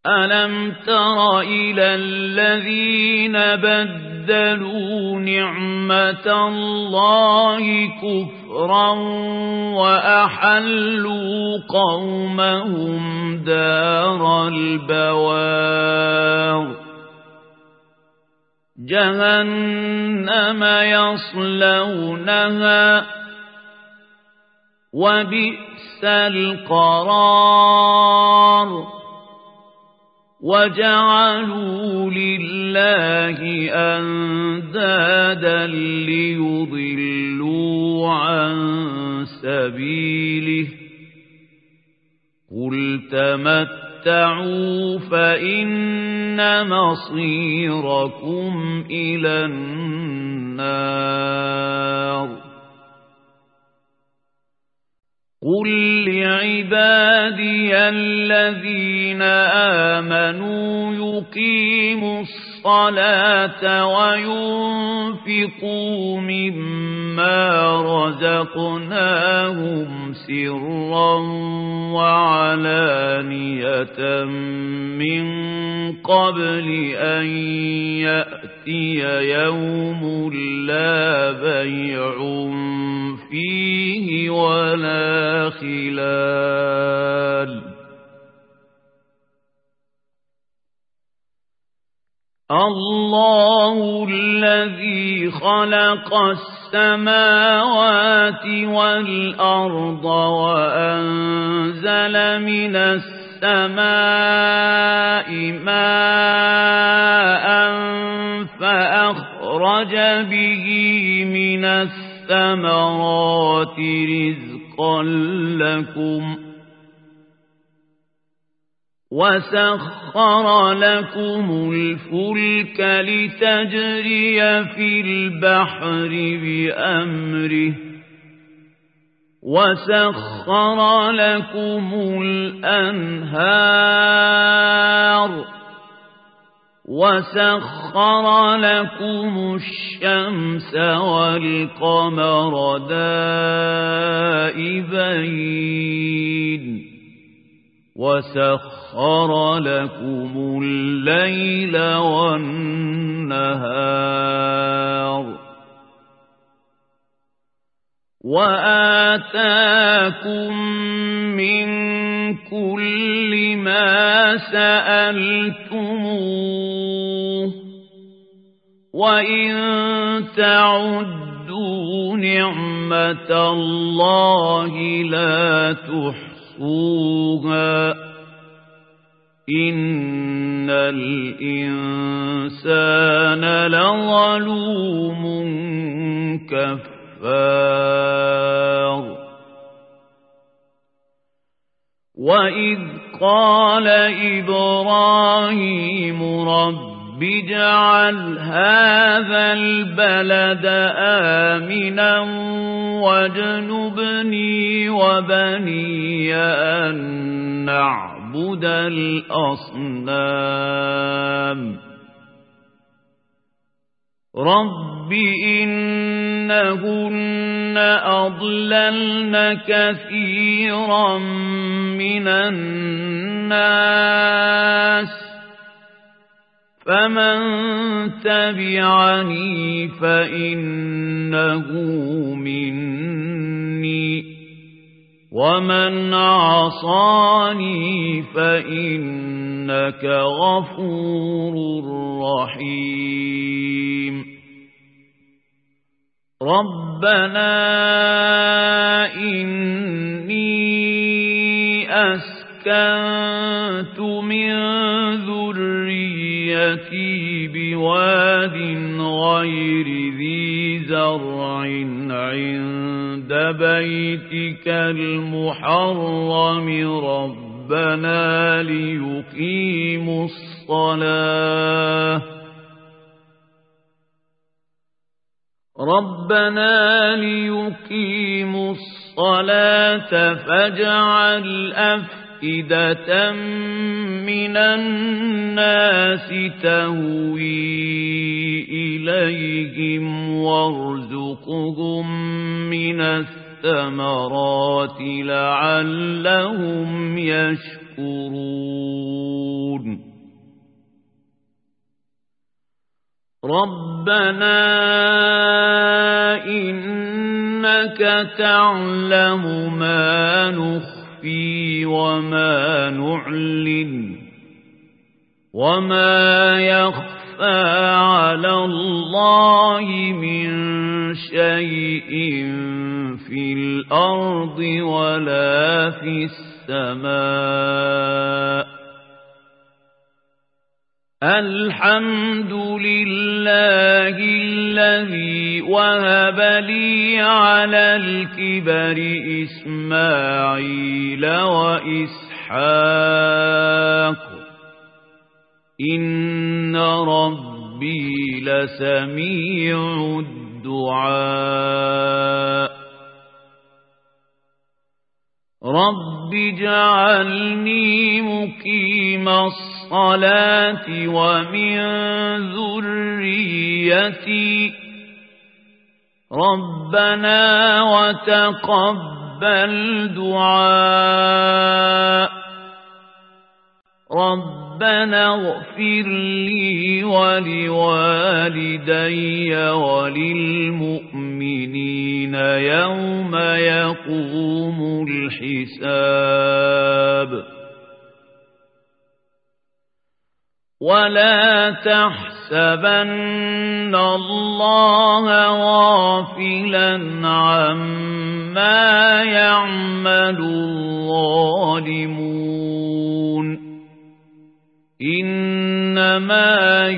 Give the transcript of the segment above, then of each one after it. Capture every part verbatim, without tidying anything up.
ألم تر إلى الذين بدلوا نعمة الله كفرا وأحلوا قومهم دار البوار جهنم يصلونها وبئس القرار وجعلوا لله أندادا ليضلوا عن سبيله قل تمتعوا فإن مصيركم إلى النار قل لعبادي الذين آمنوا يقيموا الصلاة وينفقوا مما رزقناهم سرا وعلانية من قبل أن يأتي يوم لا بيع فيه ولا خلال الله الذي خلق السماوات والأرض وأنزل من السماء ماء فأخرج به من الثمرات رزقا لكم وسخر لكم الفلك لتجري في البحر بأمره وسخر لكم الأنهار وسخر لكم الشمس والقمر دائبين وسخر لكم الليل والنهار وآتاكم من كل ما سألتموه وإن تعدوا نعمة الله لا تحصوها إن الإنسان لظلوم كفار وإذ قال إبراهيم رب اجعل هذا البلد آمنا واجنبني وبني أن نعبد الأصنام رب إنهن أضللن كثيرا من الناس فمن تبعني فإنه مني ومن عصاني فإنك غفور رحيم ربنا إني أسكنت من ذريتي بواد غير ذي زرع عند بيتك المحرم ربنا ليقيموا الصلاة ربنا ليقيموا الصلاة فاجعل أفئدة من الناس تهوي إليهم وارزقهم من الثمرات لعلهم يشكرون ربنا إنك تعلم ما نخفي وما نعلن وما يخفى على الله من شيء في الأرض ولا في السماء الحمد لله الذي وهب لي على الكبر إسماعيل وإسحاق إن ربي لسميع الدعاء رب اجعلني مقيم الصلاة ومن ذريتي ربنا وتقبل دعاء ربنا اغفر لي ولوالدي وللمؤمنين يوم يقوم الحساب ولا تحسبن الله غافلا عما يعمل الظالمون إنما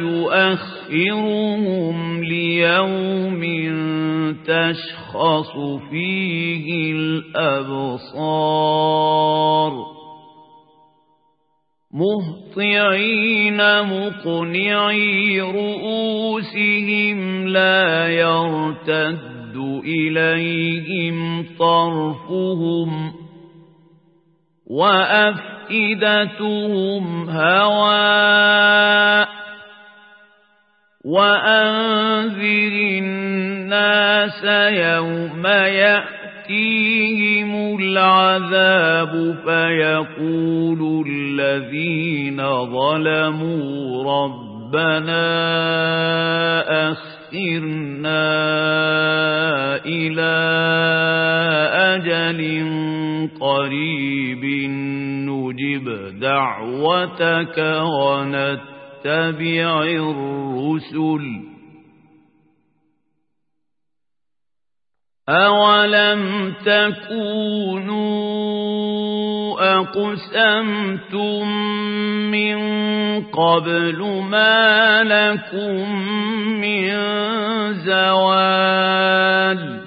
يؤخرهم ليوم تشخص فيه الأبصار مهطعين مقنعي رؤوسهم لا يرتد إليهم طرفهم وأفئدتهم هواء وأنذر الناس يوم يأتيهم العذاب فيقول الذين ظلموا ربنا أخرنا إلى أجل قريب نجب دعوتك ونتبع الرسل أولم تكونوا أقسمتم من قبل ما لكم من زوال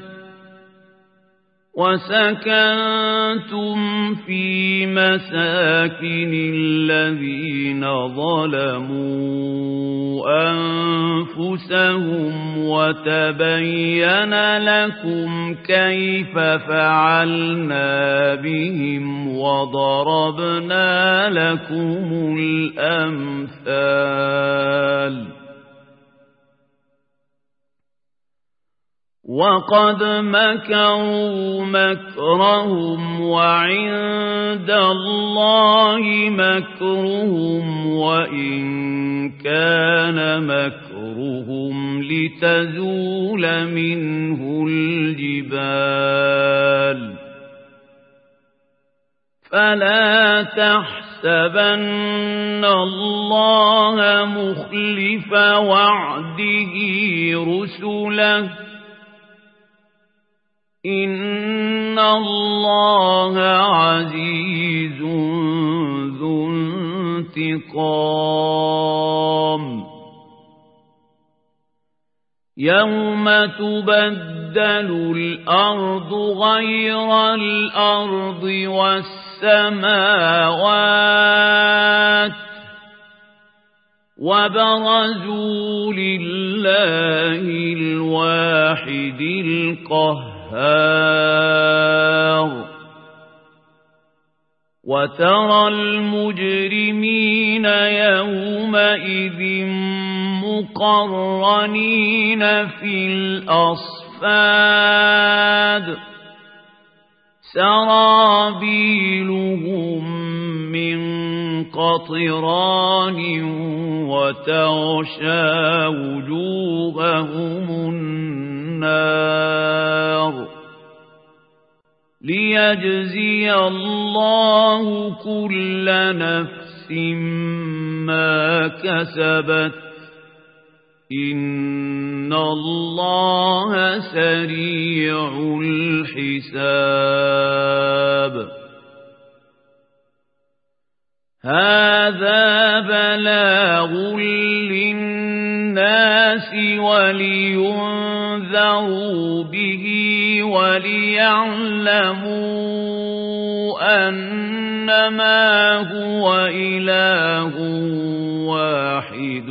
وسكنتم في مساكن الذين ظلموا أنفسهم وتبين لكم كيف فعلنا بهم وضربنا لكم الأمثال وقد مكروا مكرهم وعند الله مكرهم وإن كان مكرهم لتزول منه الجبال فلا تحسبن الله مخلف وعده رسله إن الله عزيز ذو انتقام يوم تبدل الأرض غير الأرض والسماوات وبرزوا لله الواحد القهار وترى المجرمين يومئذ مقرنين في الأصفاد سرابيلهم من قطران وتغشى وجوههم النار ليجزي الله كل نفس ما كسبت إن الله سريع الحساب هذا بلاغ للناس ولينذروا به وليعلموا أنما هو إله واحد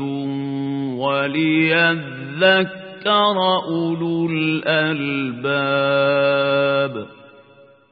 وليذكر أولو الألباب